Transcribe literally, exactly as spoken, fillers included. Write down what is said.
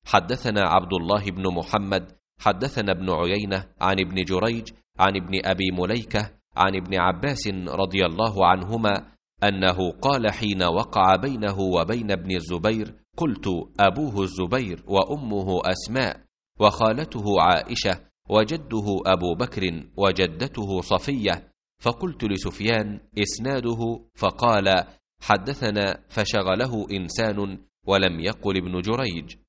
حدثنا عبد الله بن محمد حدثنا ابن عيينة عن ابن جريج عن ابن أبي مليكة عن ابن عباس رضي الله عنهما أنه قال حين وقع بينه وبين ابن الزبير: قلت: أبوه الزبير وأمه أسماء وخالته عائشة وجده أبو بكر وجدته صفية. فقلت لسفيان: إسناده. فقال: حدثنا، فشغله إنسان ولم يقل ابن جريج.